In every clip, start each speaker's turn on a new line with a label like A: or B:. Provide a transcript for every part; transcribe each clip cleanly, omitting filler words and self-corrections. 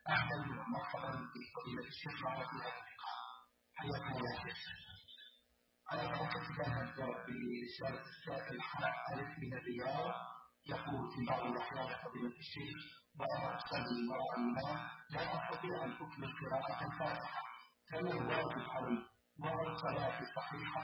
A: أهلا ومرحبا بفضيلة الشيخ معنا في هذا اللقاء. حياكم الله شيخ. أنا أعتقد أن برسالة السائل حرق ألف من الرياض يقول في بعض الأحيان فضيلة الشيخ وأنا أصلي وراء الإمام لا أستطيع أن أكمل قراءة الفاتحة فما الواجب علي وهل الصلاة صحيحة؟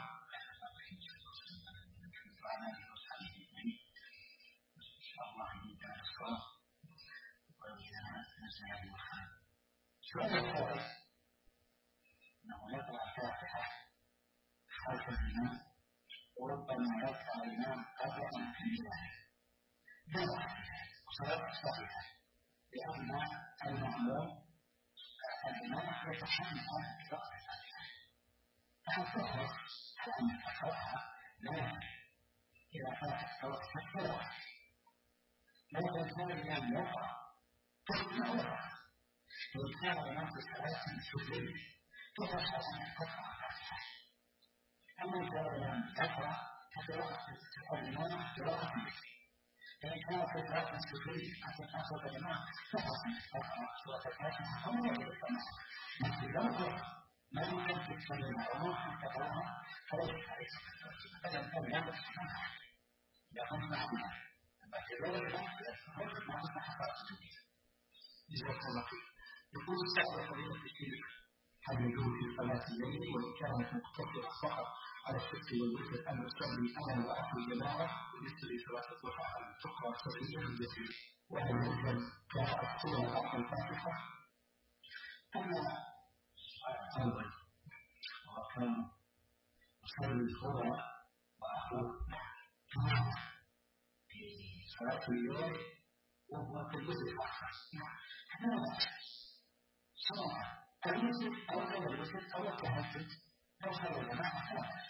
A: سؤال الثالث أنه يقرأ الفاتحة خلف الإمام وربما يقرأ الإمام قبل أن يكملها لا صلاة صحيحة لأن المأموم الإمام يتحمل قراءة الفاتحة فالفاتحة على أن تقرأها لا إذا فاتت قراءة الفاتحة لكن كان الإمام يقرأ تقرأ إن كان الإمام في صلاة سرية تقرأ أن تقرأ الفاتحة أما إن كان الإمام يقرأ فقراءة الإمام قراءة مثل فإن كان في صلاة سرية حتى تأخذ الإمام فقط أن تقرأ سورة الفاتحة أو يجب التنص لكن لو قرأ ما يمكن تتكلم أو ما يمكن تقرأها فليس عليك بل أن لا تتحمل يقوم معنا فكذلك الرجل ما أصبح فاتحة جزاك الله خير. يقول السائل فضيلة الشيخ هل يجوز في صلاة الليل وإن كانت مقتصرة فقط على الشرك والوتر أن أصلي أنا وأخي جماعة بالنسبة لصلاة الضحى أن تقرأ سرية بالجسر وهل يمكن قراءة سورة بعد الفاتحة؟ أما الأول وكان أصلي الصورة وأخو جماعة في صلاة الليل وهو في الجزء الآخر هذا سواء الوسط أو غير الوسط أو التهجد أو خير الجماعة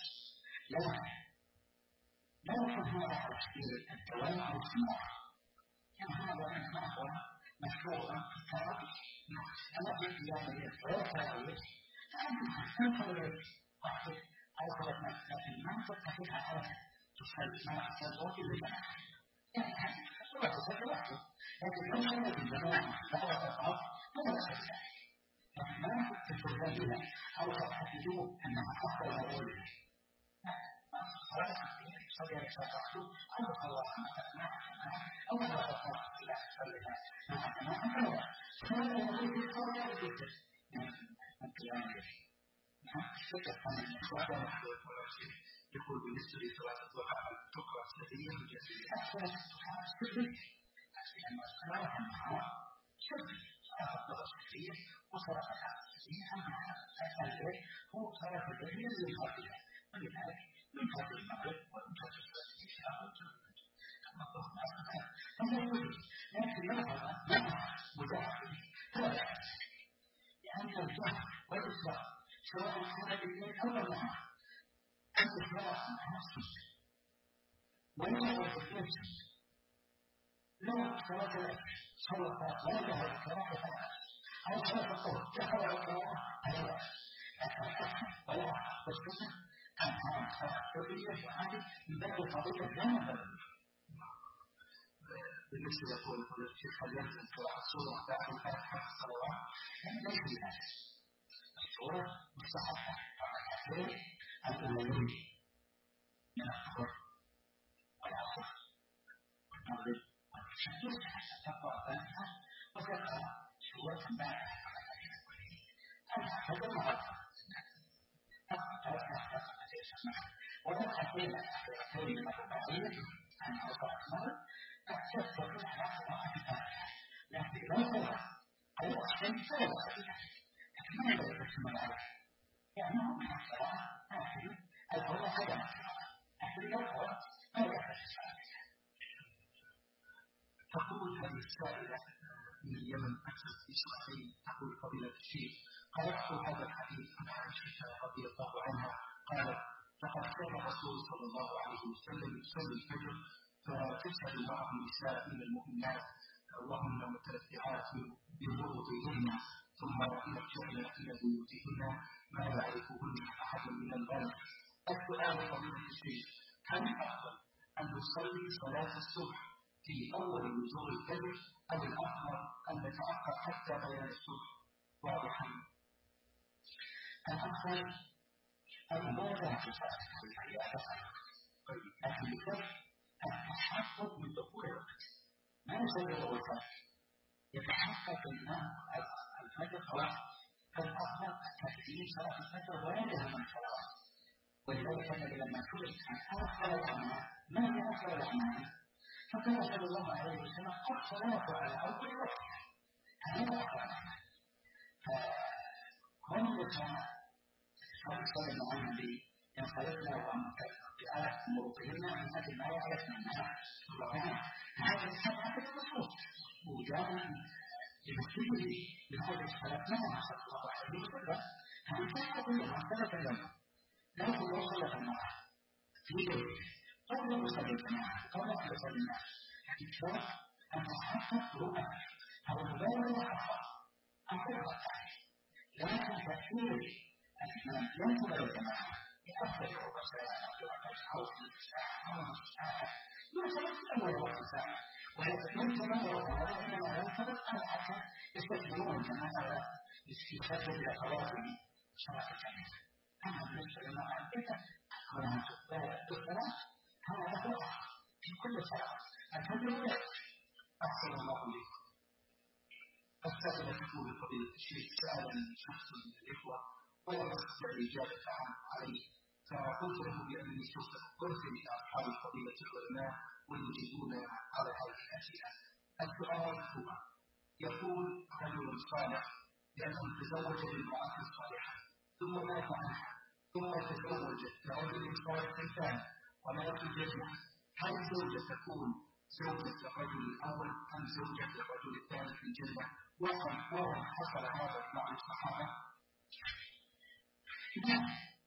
A: لا يفهم هذا تفسير الدوام أو السماع يعني هذا ما هو مشروعا في التراويح أما في قيام الليل غير التراويح فأنت تنتظر واحد أو ثلاث لكن ما تتفقها على تصلي مع الصلاة للجماعة يعني هذه الصلاة تصلي وحده لكن لو صلت الجماعة بعد الصلاة فلا تصلي لكن لا تتفقها بها أو تحددوا أنها أفضل غيرها صلاة صلي ركعتين أو صلاة مع الجماعة أو صلاة إلى صليها مع الجماعة فلا يجوز الصلاة بالذكر من قيام الليل. الفكرة عن الإخوان يقول بالنسبة لصلاة الضحى تقرأ سرية وجسرية صلاة الضحى سرية لأن الصلاة النهار سرية صلاة الضحى سرية وصلاة العصر سرية أما الليل هو صلاة الليل يزيد فضيلة ولذلك من فضل المغرب ومن فضل صلاة العشاء أما الظهر أصلا فهو سرية لكن لها مداخل فلا بأس لأن الجهر والإسراء سواء كان بالليل أو بالنهار الإسراء نفسه والجهر في النفس لا صلاة العشاء صلاة لا جهر القراءة فلا أو صلاة الظهر جهر القراءة فلا بأس لكن الحسن ولا والسنة أن هذا صلاة سرية وهذه من باب الفضيلة لا من باب بالنسبة يقول الشيخ هل يلزم قراءة سورة داخل الفاتحة في الصلوات؟ ليس بلازم السورة مستحبة فالركعتين الأولين من الظهر والعصر والمغرب والعشاء يستحب تقرأ الفاتحة وتقرأ سورة بعد الركعتين الأولين هذا مغلق وركعتين الأخيرتين من الرباعية عن أربع مرات تستطيع على قراءة الفاتحة لكن لو قرأ أو أحسن فلا بأس لكن ما يجب الاسم العربي يعني هو من الصلاة آخر الأولى عدم القراءة لكن لو قرأ ما يجب الفاتحة. تقول هذه السائلة من اليمن أكثر في سؤالين تقول فضيلة الشيخ قرأت هذا الحديث عن عائشة رضي الله عنها قالت لقد كان الرسول صلى الله عليه وسلم يصلي الفجر فتشهد معه النساء من المؤمنات وهن متلفعات بوضوءهن ثم يرجعن إلى بيوتهن ما يعرفهن أحد من البلد. السؤال فضيلة الشيخ هل أفضل أن نصلي صلاة الصبح في أول نزول الفجر أو الأفضل أن نتأخر حتى بيان الصبح واضحا. الأفضل أن لا تعتقد لكن الفجر التحقق من دخول الوقت ما يصير الوقت يتحقق أن الفجر خلاص فالأفضل تقديم صلاة الفجر وغيرها من الصلوات. ولذلك النبي لما سئل عن أفضل الأعمال ما هي أفضل الأعمال؟ فقال صلى الله عليه وسلم الصلاة على أول وقتها هذا أفضل الأعمال. فهم كان صلى الله عليه وسلم ينصرفنا بآلة مرضينا من أجل ما يعرفنا الناس هذا السبعة النصوص وجاء لمسجده من أجل الصلاة معه صلى الله عليه وسلم هذا السبعة كلها صلاة الجماعة لكن لو صلى المرأة في بيته قبل أن يصلي الجماعة قبل أن يصلي الناس الإشراك أن تتحقق رؤى أو المبالغة أخرى أخرى لكن تأثير الإمام ينقل الجماعة يأثر ربع ساعة أو ثلث ساعة أو نصف ساعة يوصل أول ربع ساعة ويتمكن الله إنما ينطبق على حتى يستثمرون الجماعة يستفادوا إلى خواتم صلاة الجماعة. أما بالنسبة لما أنت هنا الصلاة هذا هو في كل صلاة الفجر أحسن الله إليكم. أستاذنا تقول فضيلة الشيخ سأل شخص من الإخوة ولم يستطع الإجابة عليه فقلت له بأنني سوف أرسل إلى أصحاب فضيلة العلماء ويجيبون على هذه الأسئلة. السؤال هو يقول رجل صالح لأنه تزوج بامرأة صالحة ثم مات عنها ثم تزوج برجل صالح ثاني ومات جزمة هل الزوجة تكون زوجة الرجل الأول أم زوجة الرجل الثاني في الجنة؟ وهم حصل هذا مع الصحابة؟ نعم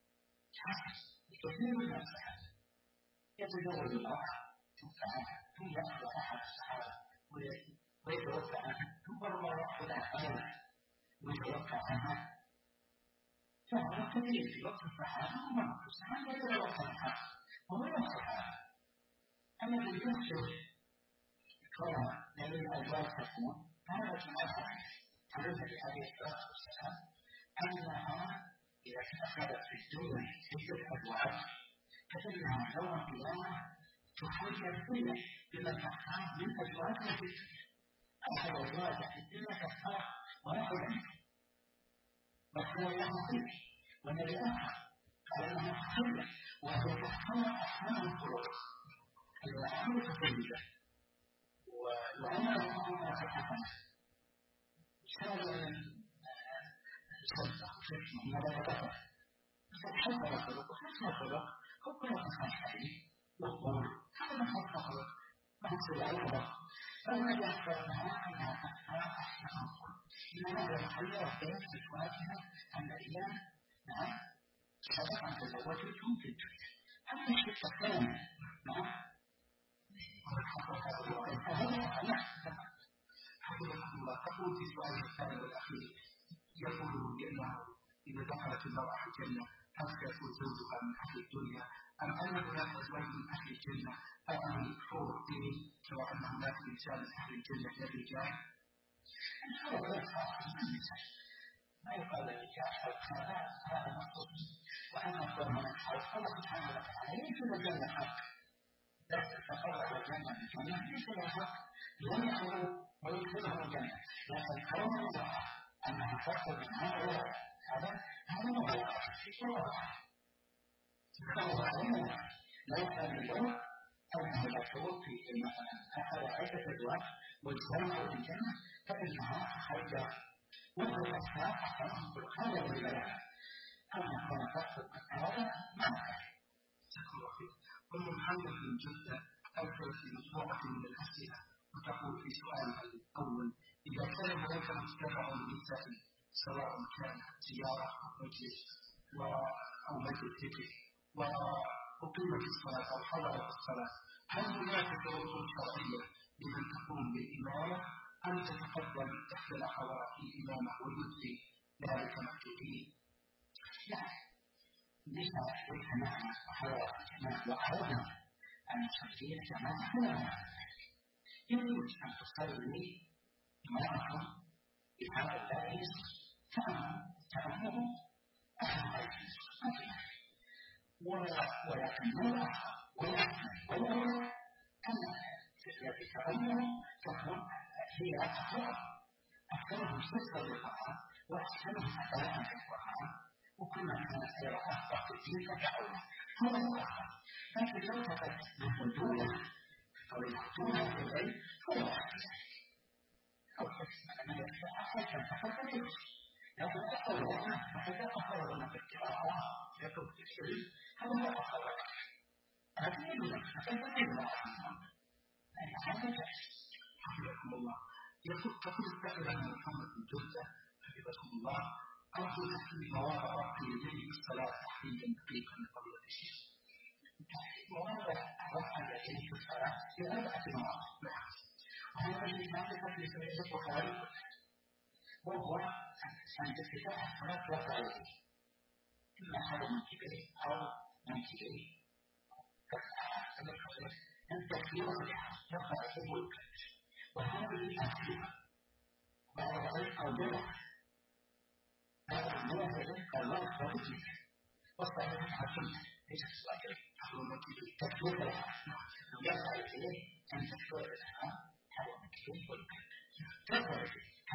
A: كثير من الصحابة يتزوج المرأة ثم يأخذ أحد الصحابة ويتوفى عنها ثم ربما يأخذ أحد ويتوفى عنها فهذا كثير في وقت الصحابة ومن الصحابة يتوفى عنها ومن الصحابة أما بالنسبة كون لدى الأزواج تكون هذا جماعة علمت عليه الصلاة والسلام أنها إذا أخذت في الدنيا ستة أزواج فإنها يوم القيامة تحرك كل بما تحتاج من أزواجها في الدنيا. أخذ أزواجها في الدنيا تختار ونأخذ منها واختار لها كله والنبي آخر قال أنها تحرك وهو تختار أحسن الخلق الأحسن تطيبه وأنا أمر حسنة سأل ماذا يتفق حسن الخلق وحسن الخلق هو كل حسن حديث وقول هذا حسن الخلق محسن الخلق فالذي أخبر لها أنها تختار أحسن الخلق إنما يتحير بين أزواجها الذين نعم سبق أن تزوجتهم في الدنيا أما الشيء الثاني نعم حفظكم الله تقول في سؤال الثاني والأخير يقول بأنه إذا دخلت المرأة الجنة هل سيكون زوجها من أهل الدنيا أم أن هناك أزواج من أهل الجنة أم الحور الدين سواء أن هناك رجال من أهل الجنة للرجال؟ الحور لا ما يقال للرجال هذا مخصوص وأما الحور من الحور الله سبحانه وتعالى يجب الجنة حق تقرب الجنة بالجنة ليس له حق لم يأمروا ويدخلهم الجنة لكن كون الله أنها تخرج من هذا هو في كل واحد فهو علينا لو كان اليوم أنه يشعر في مثلا أخذ عدة أزواج واجتمعوا في الجنة فإنها خرج وهو أصلاح أحسنهم كل هذا الولاية أما كان تخرج من هذا ما أخذ أم محمد من جدة أرسلت في مجموعة من الأسئلة وتقول في سؤالها الأول إذا كان هناك مجتمع للنساء سواء كان زيارة أو مجلس أو مجلس ذكر وأقيمت الصلاة أو حضرت الصلاة هل هناك شروط شرعية لمن تقوم بالإمامة أم تتقدم إحدى الأخوات الإمامة ويدري ذلك مكتوبين؟ لا نساء الجماعة وحضرت الجماعة وأردنا أن نصلي الجماعة لا يجوز أن تصلي امرأة بهذا اللبس تعمه أهل ولكن المرأة والمرأة كما التي تأمر تكون هي أكثرهم صدقا للقرآن وأحسنهم أداء في القرآن وكما كانت قراءة وقت الدين فتحوها هو القرآن لكن لو تقت بالحدود أو الحدود في العلم هو أو تسمع ما يكفي أحسن فقط لكن أقوى فقد أقوى من القراءة يكون في العلم هذا هو أقوى لكن يجب أن تكون حفظكم الله تقول السائلة محمد بن جوزة حفظكم الله أرجو تحديد مواضع رفع اليدين في الصلاة تحديدا دقيقا لقضية الشيخ. مواضع رفع اليدين في الصلاة في 4 مواضع وهذا الذي كان تكلف اليد وخارج وهو عند افتتاح الصلاة رفع اليدين إما حول منكبه أو منكبه أن تكفير رفع اليد والكلف وهذه أكثر بعد ذلك أوجدها بعد ذلك الله خالص والصحيح حكيم ليس الصلاة تكفير الأحكام يسعى إليه أن تكفير الأحكام حول الكفير والكلف تكفير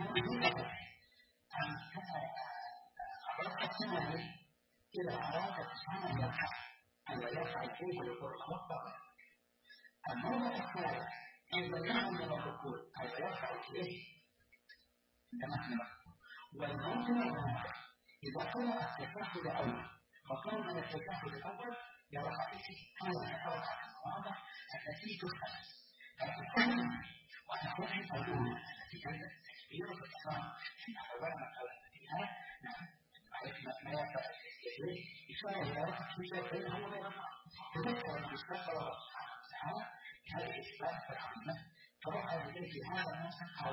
A: أن أردت السنة إذا أراد السنة يرفع أن يرفع الكيف ويقول الله أكبر الموضع الثالث عند النعم من الركوع أو يرفع إليه عندما والموضع الرابع إذا قرأ التشهد الأول فقام من التشهد الأول يرفع إليه هذا الأربع المواضع التي تفهم فتفهم وأحيانا الأولى التي كانت التكبير والإحرام حين حضرنا قولنا فيها نعم ما يرفع إليه إشارة إلى رفع شيء بينه وبين الله تذكر أن يستغفر الله سبحانه وتعالى هذه الإثبات العظيمة فرفع يديه في هذا الموسم أو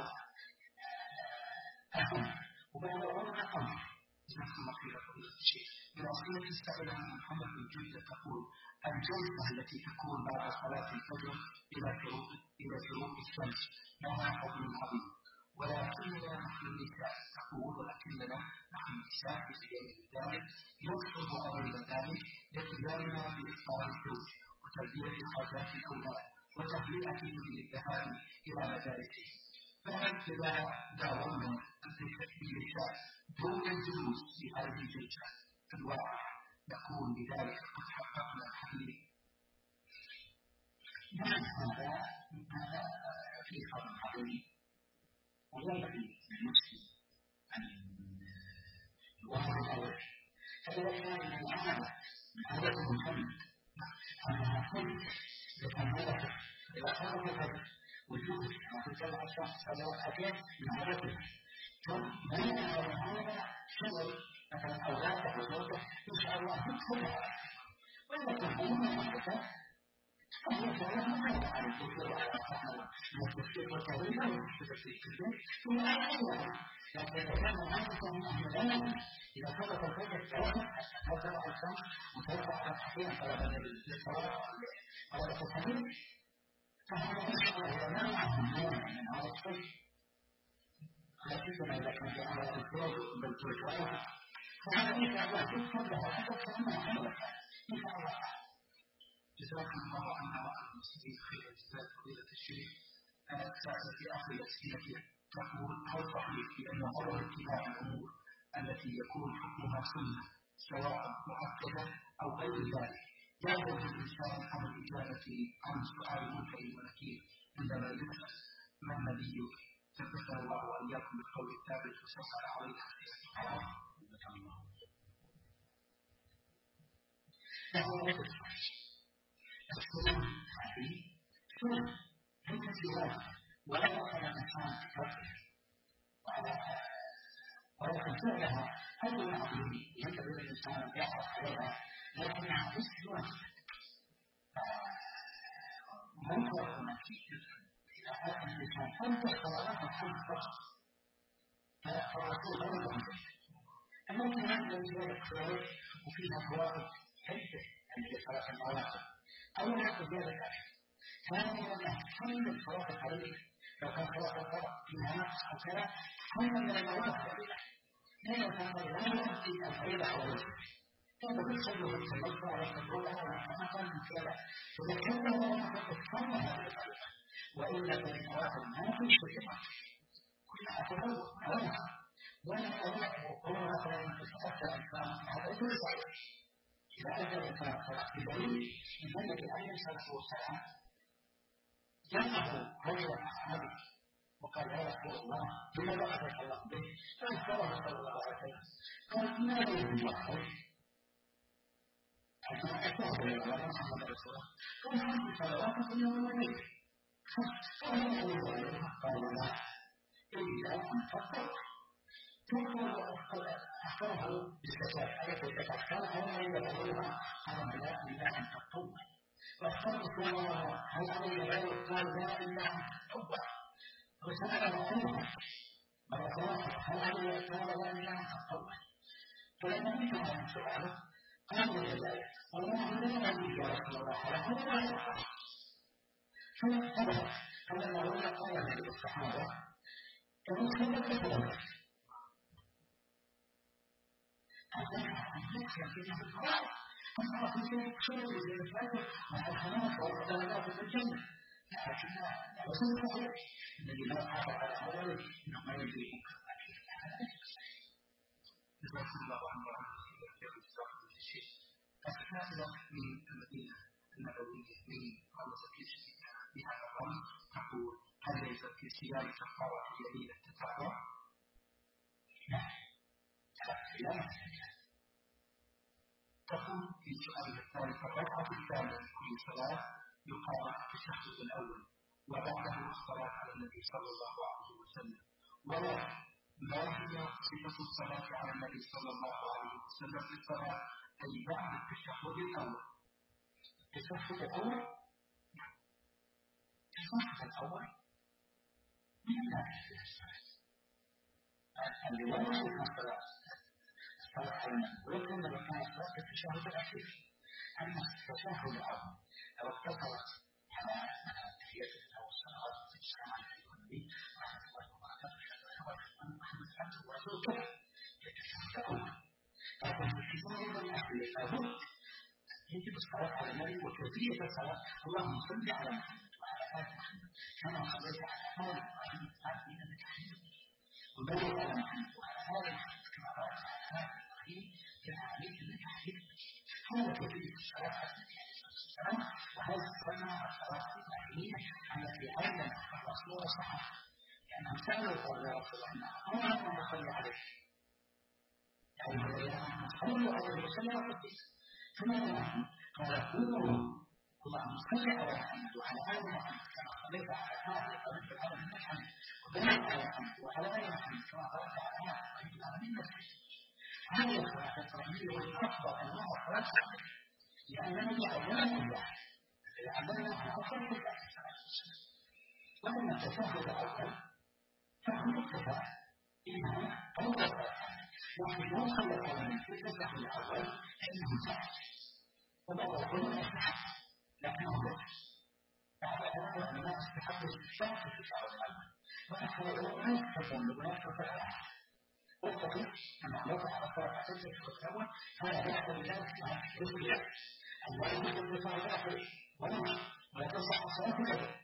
A: أهم وبعد أولا أمر جزاكم الله خيرا فضيلة الشيخ من أصلية السائلة عن محمد بن جدة تقول الجلسة التي تكون بعد صلاة الفجر إلى شروق الشمس لها فضل عظيم ولكننا نحن النساء تقول ولكننا نحن النساء بسبب ذلك يصعب علينا ذلك لاتباعنا بإفطار الزوج وتلبية حاجات الأولاد وتهيئتهم للذهاب إلى مدارسهم فهل إذا داومنا بالنساء دون الجلوس في هذه الجلسة الواقع نكون بذلك قد حققنا الحديث؟ نعم هذا في خبر عظيم وينبغي للمسلم أن يوفر الأول فإذا كان من العمل هذا المهم أنها كل يتملك إذا خرج الفجر وجود في سبع الشخص هذا الحديث من عادته ثم بين هذا شغل مثلا أولاده وزوجته إن شاء الله كلها وإذا تهمون وحدثت فهو فعلا ما يفعل الذكر على الصحابة من التفكير والتغيير والتفكير ثم أعلم لكن إذا كان هذا من أهل العلم إذا ثبت الفجر ثلاثة هذا الخمس وترفع على الصحيح طلبا للصلاة على التفكير فهذا يشعر العلماء من هذا الشيء لا تسمع إذا كان في أمر الفروض بالتوجيه فهذا إن شاء الله تذكر له حدث كأنه حدث إن شاء الله جزاكم الله عنا وعن المسلمين خير الجزاء فضيلة الشيخ سأل في آخر الأسئلة تقول هل صحيح بأن غرض اتباع الأمور التي يكون حكمها سنة سواء مؤكدة أو غير ذلك يعجز الإنسان عن الإجابة عن سؤال منكر ونكير عندما يسأل من نبيك ثبتنا الله وإياكم بالقول الثابت وسخر علينا السنة هذه سنة ليس سواها ولا يقع الإنسان بكفره ولكن فعلها أول عظيم ينبغي للإنسان أن يحرص عليها لكنها ليست واجبة منكر ونكير إذا كان الإنسان أنت صلاة الحمد فقط فالرسول غير عنه التي هذا الزيادة خير وفيها فوائد عدة عند صلاة النوافل أولا زيادة هذا حمل الصلاة الحرية لو كان صلاة الفرق فيها نقص أو كذا حمل من المواد الحرية لا يتعامل لا يؤدي الفريضة على وجهه هذا بالسبب في المصدر على التجربة وما كان من كذا إذا كان هو مفروض حمل هذه الفريضة وإلا فالإنسان ما في شيء كلها تفوق ولا أقول مثلا تتأثر الإنسان هذا يدل عليه إذا أجل الإنسان صلاة بدليل النبي عليه الصلاة والسلام جاءه رجل أصحابه وقال يا رسول الله لما بعثك الله به؟ فأخبره صلى الله عليه وسلم قال ما يريد الله حتى أتاه إلى الله محمد رسول الله قال هذه صلوات اليوم والليل قال لا يريد قال لا إلا أن تقول أخبره بالزكاة آية الزكاة كان هو يدعوها قال لا إلا أن تطوع وأخبره صلى الله عليه وسلم هل علي غيره قال لا إلا أن تطوع وسأله عنه مرة هل علي قال لا إلا أن تطوع فلما انتهى من سؤاله قال ذلك والله لا أدري يا رسول الله على كل ما يفعل فانتبه فلما رجع قال النبي الصحابة كما سبق ذلك أصبح في شيء للفاتح مع الحماس والدرجات في الجنة لكن وصلت عليه الذي لا قادر على أوله إنما يجري أكيد جزاكم الله عنه وعن خير الصحابة في الشيء فالحاصلة من المدينة النبوية من المساكين بهذا الرمز تقول هل ليس في سياق الصحابة اليمين التتابع؟ لا تقول في سؤال الثالث الركعة الثانية في كل صلاة يقام التشهد الأول وبعده الصلاة على النبي صلى الله عليه وسلم ولا ما هي صفة الصلاة على النبي صلى الله عليه وسلم في الصلاة أي بعد التشهد الأول التشهد الأول التشهد الأول من ناحية الصلاة اللي ولا شيء الصلاة ولكن لما كان الصلاة في التشهد الأخير أما التشهد الأول لو اقتصرت على تحية أو الصلاة في السلام عليكم النبي ورحمة الله وبركاته أن محمد عبده ورسوله في التشهد الأول لكن في التشهد الأخير لابد يجب الصلاة على النبي وكيفية الصلاة اللهم صل على محمد وعلى آل محمد كما صليت على آل محمد إنك حميد مجيد وبارك على محمد وعلى آل محمد كما باركت على آل كما عليك أنك حديث هذا كيفية الصلاة على النبي عليه الصلاة والسلام وهذا الصلاة الصلاة الإبراهيمية التي علم الرسول الصحابة لأنهم سألوا قال يا رسول الله أمر أن نصلي عليه يعني صلوا عليه وسلم وقدس فماذا نحن؟ قال قولوا اللهم صل على محمد وعلى آل محمد كما صليت على آل إبراهيم في العالم إنك حميد وبارك على محمد وعلى آل محمد كما باركت على آل إبراهيم في العالمين إنك حميد هذه الصلاة الإبراهيمية والأفضل أنواع الصلاة عليه لأننا يعلمنا الله يعلمنا عن أفضل الله عليه الصلاة وأما التشهد الأول فهو اتفاق إنها أول لكن لو صلى على في التشهد الأول فإنه صحيح وبعد كل أصحاب لكنه ضعف بعد هذا أننا استحق الشخص في التشهد الأول وأكثر العلماء يستحقون بنفس الأحد والصحيح أن الله تعالى فرق حسن الأول هذا يحصل ذلك مع الرسل الله يقول بصلاة الأخير ولا تصح الصلاة كذا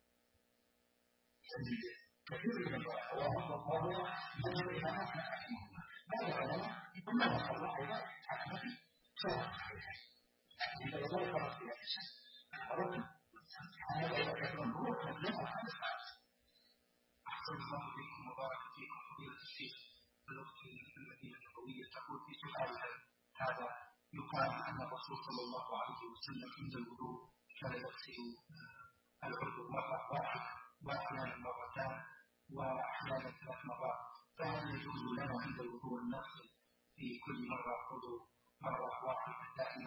A: كثير من العلماء وهو مذهب الإمام أحمد رحمه الله بعض العلماء يقول ما صلى الله على النبي صلاة صحيحة لكن إذا يظل فرق في الإنسان أردنا هذا إذا كثير من الروح لم يفعل أحسن الله بكم وبارك فيكم فضيلة الشيخ الأخت المدينة النبوية تقول في سؤالها هذا يقال أن الرسول صلى الله عليه وسلم عند الوضوء كان يغسل العضو مرة واحدة وأحيانا مرتان وأحيانا 3 مرات فهل يجوز لنا عند الوضوء أن نغسل في كل مرة عضو مرة واحدة دائما؟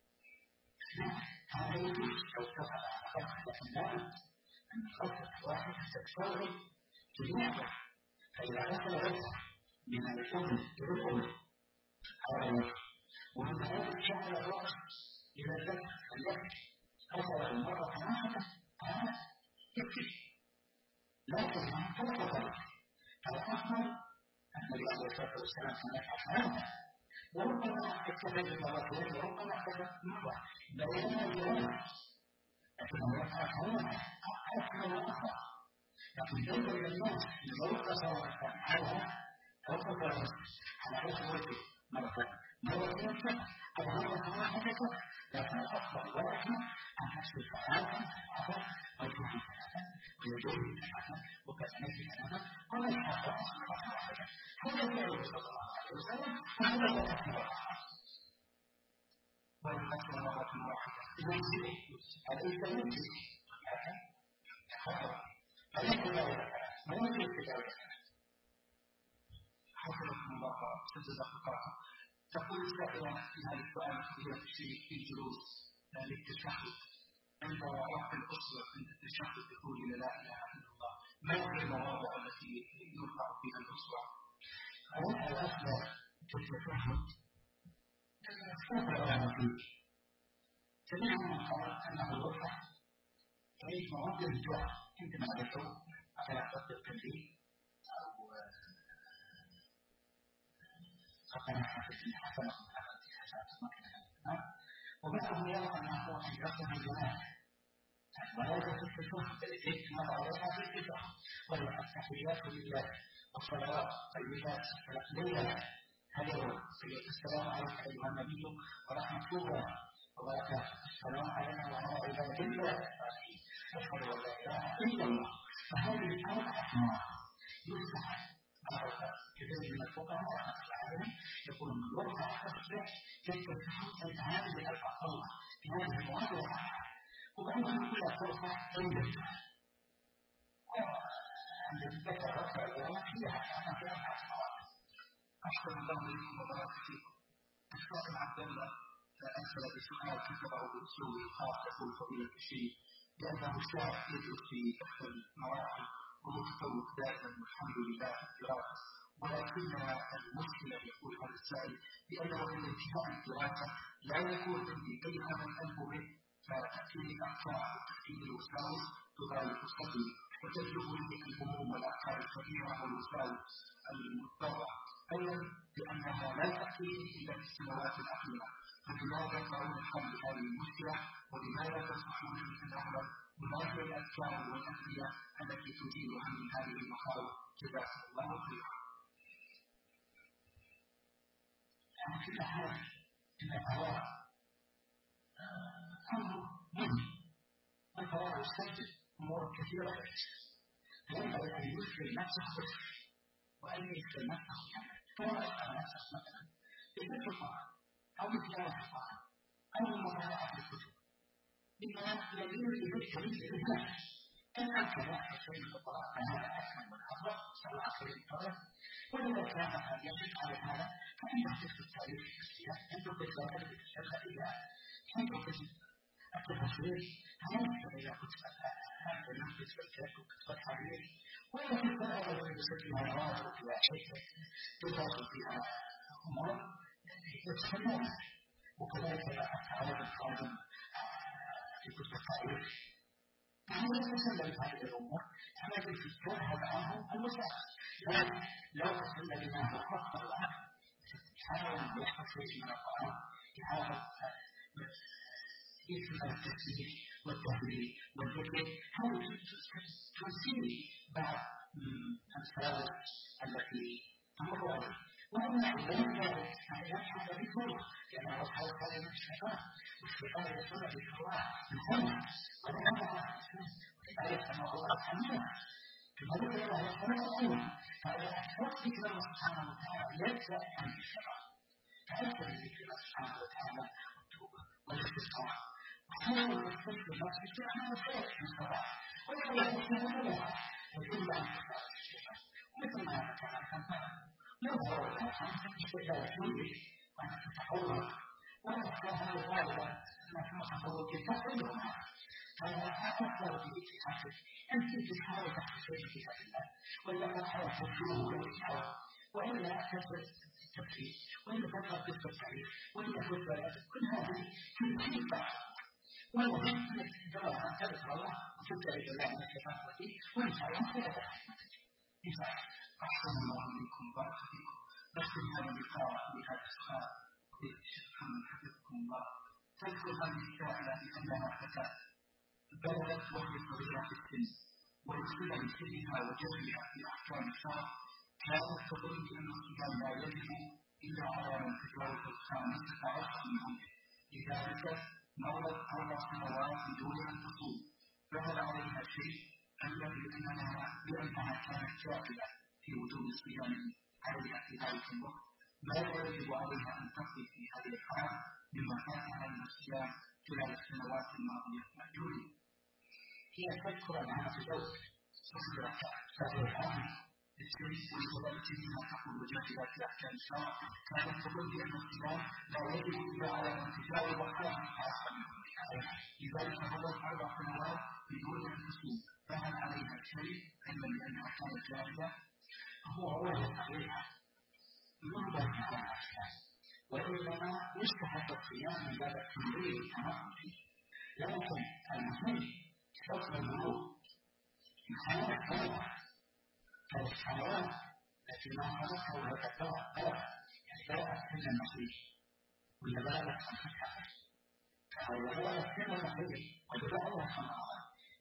A: هذا يجوز لو اتفق على لكن لا أن الغسلة واحدة تستوعب جميعها فإذا غسل غسل من الأذن إلى الأذن على الوجه ومن هذا شعر الرأس إلى الذكر غسل المرة واحدة هذا يكفي لكن هم فوق ذلك فالأفضل النبي عليه الصلاة والسلام كان يفعل هذا وربما اتخذ مرتين وربما اتخذ مرة بينما الجواب لكنه يفعل هذا أكثر وأخر لكن يجب الناس لو تصور هذا توقف على وجه مرتين فقط أو مرة واحدة فقط لكن الأفضل والأحسن أن تحصل ثلاثة أفضل أو تحصل ثلاثة ويجوز ثلاثة وكذلك ثلاثة ولا يحصل أصلا واحدة هذا النبي صلى الله عليه وسلم وهذا هو الأفضل والأصل مرة واحدة يجزي هذا يجزي فليس ذلك ما يجوز ذلك حفظكم الله سجد خطاكم تقول السائلة في هذا السؤال فضيلة الشيخ في الجلوس للتشهد عند وقت الأسرة عند التشهد يقول لا إله إلا الله ما هي المواضع التي يرفع فيها الأسرة؟ هذا الأسرة في التشهد سبب فيه سمعنا من قال أنه يرفع في مواضع الدعاء عندما ذكروا على قصد التنبيه أو ربنا حفظنا حسنة وبعضهم يرى أنه في رسم الجماعة ولا يجب التشهد الذكر عليها في التشهد ولا التحيات لله والصلوات طيبات لله هذا هو السلام عليك أيها النبي ورحمة الله وبركاته السلام علينا وعلى عباد الله أشهد أن لا إله إلا الله فهذه الأربعة يصبح كثير من الفقهاء رحمة الله عليهم يقولون من يرفع التصبيح كيف تحصل هذه الأربعة الله في هذه المواضع وبعضهم كلها ترفع عند الدعاء عند الذكر رفع الدعاء فيها كان في أربعة مواضع أشكر الله لكم وبارك فيكم الشيخ عبد الله أرسل بسؤال كتبه بأسلوب خاص يقول فضيلة الشيخ لأنه شاب يدرس في إحدى المراحل ومتفوق دائما والحمد لله في الدراسة ولكن المشكلة يقول هذا السائل بأنه عند انتهاء الدراسة لا يكون عندي أي عمل أنبه فتأتيني أفكار وتأتيني الوساوس تغالب صدري وتجلب لي الهموم والأفكار الكبيرة والوساوس المضطرة أيضا لأنها لا تأتيني إلا في السنوات الأخيرة فلماذا ترون الحل لهذه المشكلة ولماذا تنصحون أن أعمل ما هي الأفكار والأدوية التي تزيل عن هذه المخاوف جزاكم الله خيرا. يعني في الأحوال إن القرار أمر مهم القرار يستجد أمور كثيرة فينبغي أن يذكر نفسه خطر وأن يذكر نفسه حمل كما يسأل نفسه مثلا بذكر القرآن أو بتلاوة القرآن أو بمطالعة الكتب بما يدل بذكر الإنسان كما كان حسين القرآن هذا أكمل والأفضل صلى الله عليه وسلم وإذا كان يجب على هذا فإنه تذكر التاريخ في السياق عنده بالذات في الشرعية عنده قسم التفسير هل إذا كنت هذا نفس الكتاب وكتب الحديث وإذا كنت أولا بسبب الروابط وفيها شيء تدخل فيها أمور يتسمون وكذلك الأفعال القادم في كتب التاريخ فهذا يتسلل هذه الأمور لكن في الكون هذا عنه المساعد لكن لو تسلل لله حق الله يحاول يحفظ شيء من القرآن يحاول يفهم التفسير والتحليل والذكر هذه تسير بعض الفوائد التي تمر عليه وأما إذا كانت يحفظ بسرعة لأنه أصحاب كلمة الشيطان والشيطان يسمى بالحوار الخمر ولأنها ولذلك أن الله سبحانه كذلك الله يسمى الله فإذا أحفظت ذكر الله سبحانه وتعالى يبدأ عن الشيطان فأكثر ذكر الله سبحانه وتعالى والتوبة والاستغفار وحاول يستغفر نفسه في أعمال الخير في الصباح ويقول سبحانه وتعالى يقول عن الشيطان ومثل ما كان الخمر يظهر الأفعال باستدلال فيه وأن تتحول وأن هذا غالبا أنك تتحول في تحولها فإذا أفكر في اتحادك أنت تحاول تحصيل في هذا الله وإلا تحاول تشوه والإشعار وإلا تثبت التفكير وإلا تثبت التفكير وإلا تثبت كل هذه في بعض والمهم أنك تجرب أن تذكر الله وتبتعد الله من الشيطان الرجيم وإن شاء الله سيفتح إن شاء الله. أحسن الله منكم بارك فيكم. نختم هذا اللقاء بهذا السؤال الشيخ محمد حفظكم الله. تذكر هذه السائلة بأنها فتاة بلغت وهي صغيرة في السن وأصيب بسنها وجهلها في أحكام الشرع كانت تظن بأن الصيام لا يجب إلا على من تجاوز 15 من عمره لذلك مضت 4 سنوات بدون أن تصوم فهل عليها شيء أم لأنها كانت جاهلة في وجود الصيام عليها في ذلك الوقت ماذا يجب عليها أن تقضي في هذه الحال مما فاتها من الصيام خلال السنوات الماضية مأجورين؟ هي تذكر أنها تزوج صغيرة صغيرة وسببت منها تقول جاهلة في أحكام الشرع كانت تقول بأن الصيام لا يجب إلا على من تجاوز 15 من عمرها لذلك مضت 4 سنوات بدون أن تصوم فهل عليها شيء علما بأنها كانت جاهلة؟ هو واجب عليها من باب الأحكام وإنما يستحق الصيام من باب التمرين والتمرن فيه لكن المهم حكم البلوغ الحياة الثانية فالحيوان التي ما خلقها وهي بلغ يعني بلغت سن المحيط ولا بلغت 15 فهو بلغت سن المحيط وجاء الله سبحانه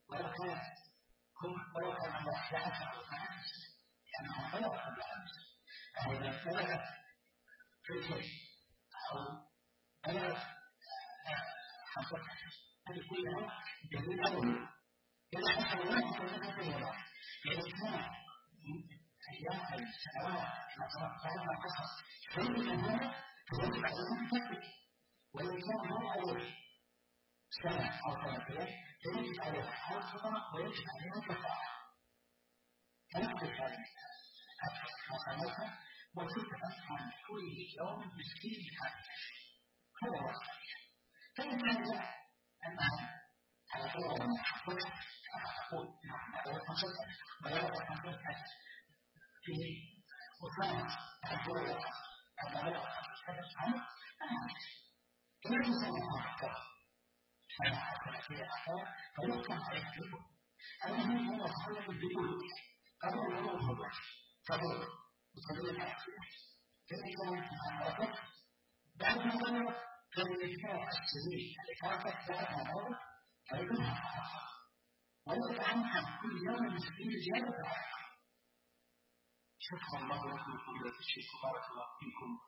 A: ولو كان عند 11 أو 12 لأنها بلغت قبل أمس فإذا بلغت في الكيس أو بلغت 15 هذه كلها دليل أولي إذا حصل الله فإنها تنوى إذا كان أيام السنوات فهذا حصل شيء من هذا فيجب عليها أن تكفي وإن كان هو عليه سنة أو سنتين فيجب عليها حرصها ويجب عليها كفاءة تنقل هذه حسناتها وتدفع عن كل يوم مسكين بحاجة هذا هو الصحيح فإن كان لا أنها على طول من حقها أقول نعم ولا تحصل في وكان أقول أبدا عنه كيف سنة أكثر حتى في أكثر فيمكن أن المهم هو صحيح البيوت قبل أن يخرج فضل وصلي الأكثر كيف كان أكثر بعد ما كان يتكلم السبيل الإفاقة بعد هذا فيكونها أكثر ويطعم عن كل يوم مسكين زيادة أكثر. شكرا الله لكم فضيلة الشيخ بارك الله فيكم